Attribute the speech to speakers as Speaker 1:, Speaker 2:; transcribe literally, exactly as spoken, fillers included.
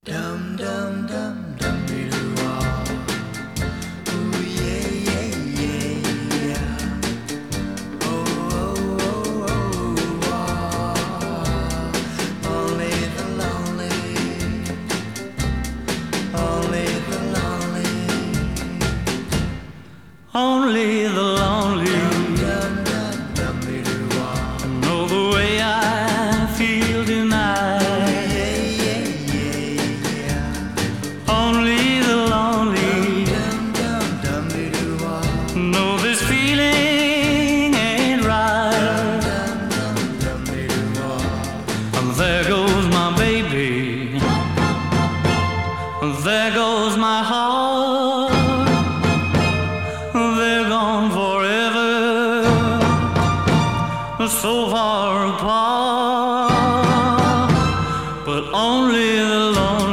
Speaker 1: Dum dum dum dum dee doo ah. Ooh yeah yeah yeah yeah. Oh oh oh oh ah. Only the lonely, only the lonely,
Speaker 2: Only the lonely
Speaker 1: dum dum dum dee doo ah.
Speaker 2: know the way I feel tonight.
Speaker 1: Yeah yeah yeah yeah.
Speaker 2: Only the lonely
Speaker 1: Dum dum dum dee doo ah.
Speaker 2: know this feeling ain't right.
Speaker 1: Dum dum dum dee doo ah.
Speaker 2: And there goes my baby, and there goes my heart. They're gone forever, so far apart. But only the lonely